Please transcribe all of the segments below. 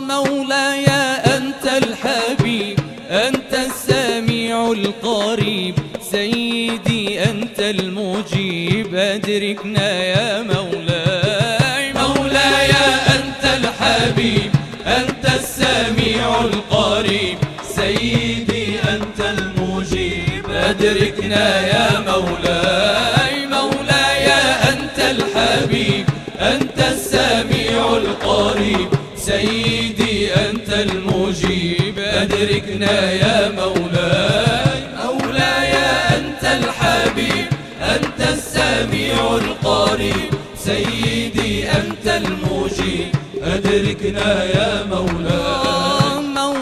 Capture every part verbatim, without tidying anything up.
مولاي أنت الحبيب، أنت السميع القريب، سيدي أنت المجيب، أدركنا يا مولاي. مولاي أنت الحبيب، أنت السميع القريب، سيدي أنت المجيب، أدركنا يا مولاي. مولاي أنت الحبيب، أنت السميع القريب، سيدي أنت المجيب، أدركنا يا مولاي. مولاي أنت الحبيب، أنت السميع القريب، سيدي أنت المجيب، أدركنا يا مولاي.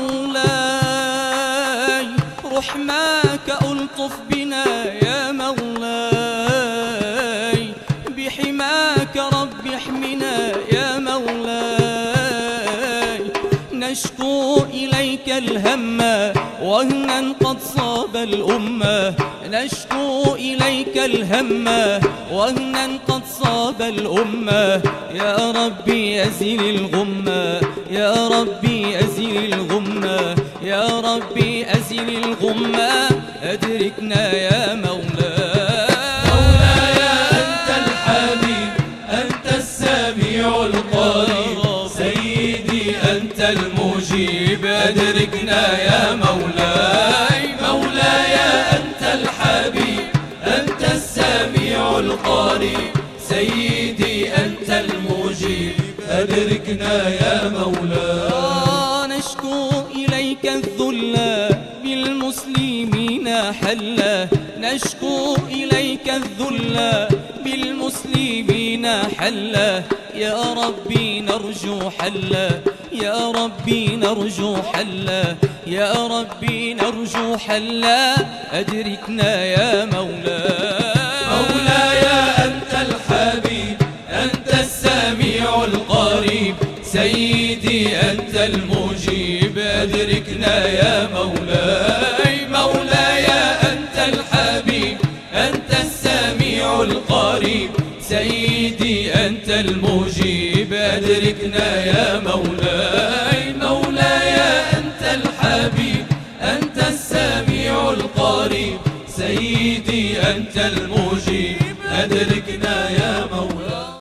مولاي رحماك ألطف بنا يا مولاي، بحماك رب احمنا يا مولاي. نشكو إليك الهم وهنا قد صاب الأمة، نشكو إليك الهم وهنا قد صاب الأمة. يا ربي أزل الغمة، يا ربي أزل الغمة، يا ربي أزل الغمة، أدركنا يا مولاي. مولاي أنت الحبيب، أنت السميع القريب، سيدي أنت المجيب، أدركنا يا مولاي. مولاي أنت الحبيب، أنت السميع القريب، سيدي أنت المجيب، أدركنا يا مولاي. نشكو إليك الذل بالمسلمين حلا، نشكو إليك الذل بالمسلمين حلا. يا ربي نرجو حلا، يا ربي نرجو حلا، يا ربي نرجو حلا، أدركنا يا مولاي.